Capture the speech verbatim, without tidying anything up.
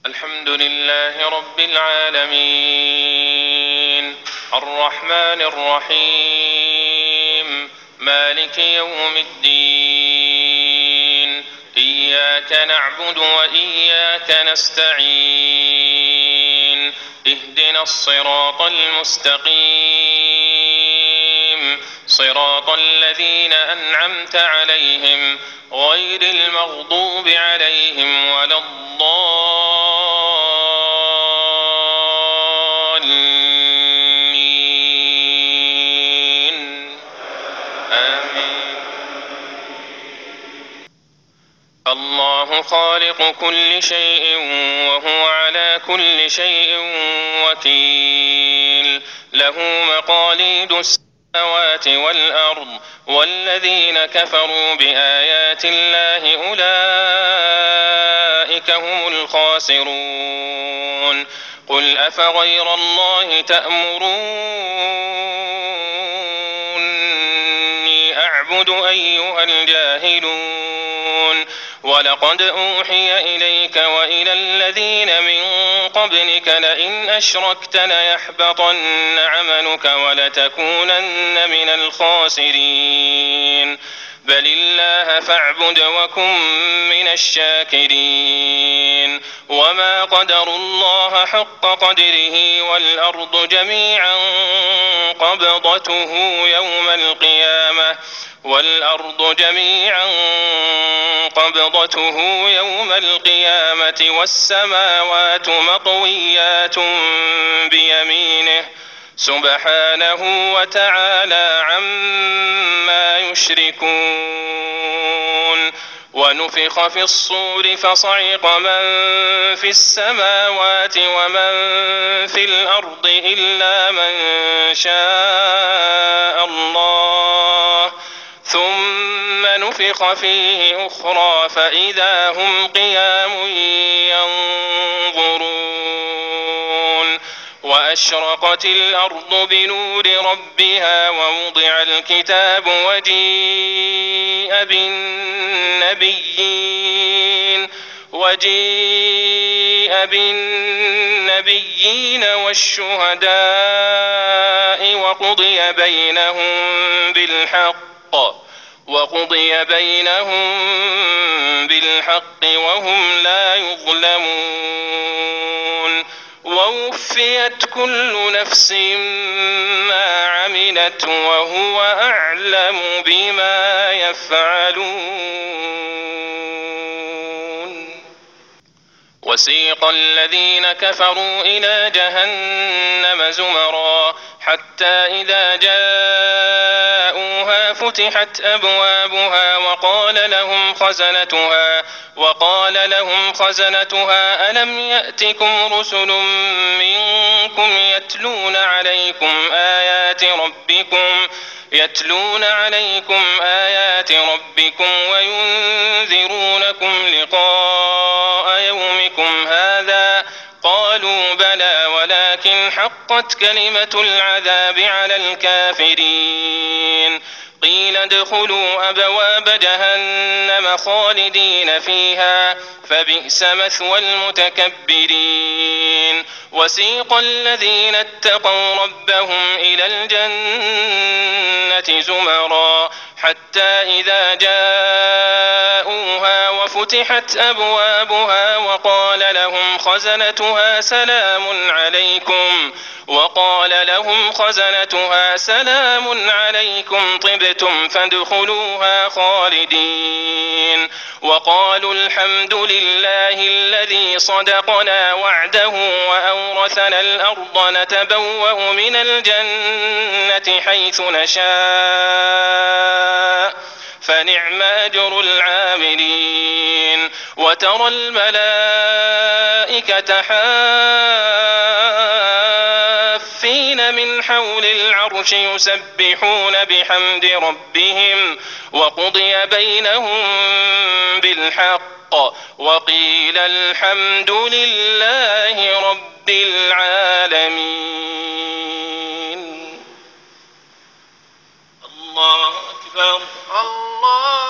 الحمد لله رب العالمين الرحمن الرحيم مالك يوم الدين إياك نعبد وإياك نستعين اهدنا الصراط المستقيم صراط الذين أنعمت عليهم غير المغضوب عليهم ولا الضالين آمين. الله خالق كل شيء وهو على كل شيء وكيل له مقاليد السماوات والأرض والذين كفروا بآيات الله أولئك هم الخاسرون. قل أفغير الله تأمروني أعبد أيها الجاهلون ولقد أوحي إليك وإلى الذين من قبلك لئن أشركت ليحبطن عملك ولتكونن من الخاسرين. بل الله فاعبد وكن من الشاكرين. وما قدروا الله حق قدره والأرض جميعا قبضته يوم القيامة والأرض جميعا قبضته يوم القيامة والسماوات مطويات بيمينه سبحانه وتعالى عما يشركون. ونفخ في الصور فصعق من في السماوات ومن في الأرض إلا من شاء الله ثم نفخ فيه أخرى فإذا هم قيام ينظرون. وأشرقت الأرض بنور ربها ووضع الكتاب وجيء بالنبيين وجيء بالنبيين والشهداء وقضي بينهم بالحق وقضي بينهم بالحق وهم لا يظلمون. ووفيت كل نفس ما عملت وهو أعلم بما يفعلون. وسيق الذين كفروا إلى جهنم زمرا حتى إذا جاءوها فتحت أبوابها وقال لهم خزنتها وقال لهم خزنتها ألم يأتكم رسل منكم يتلون عليكم آيات ربكم يتلون عليكم آيات ربكم وينذرونكم لقاء يومكم هذا قالوا بلى ولكن حقت كلمة العذاب على الكافرين. قيل ادخلوا أبواب جهنم خالدين فيها فبئس مثوى المتكبرين. وسيق الذين اتقوا ربهم إلى الجنة زمرا حتى إذا جاءوها وفتحت أبوابها وقال لهم خزنتها سلام عليكم وقال لهم خزنتها سلام عليكم طبتم فادخلوها خالدين. وقالوا الحمد لله الذي صدقنا وعده وأورثنا الأرض نتبوأ من الجنة حيث نشاء فنعم أجر العاملين. وترى الملائكة حافين من حول العرش يسبحون بحمد ربهم وقضي بينهم بالحق وقيل الحمد لله رب العالمين. الله أكبر. الله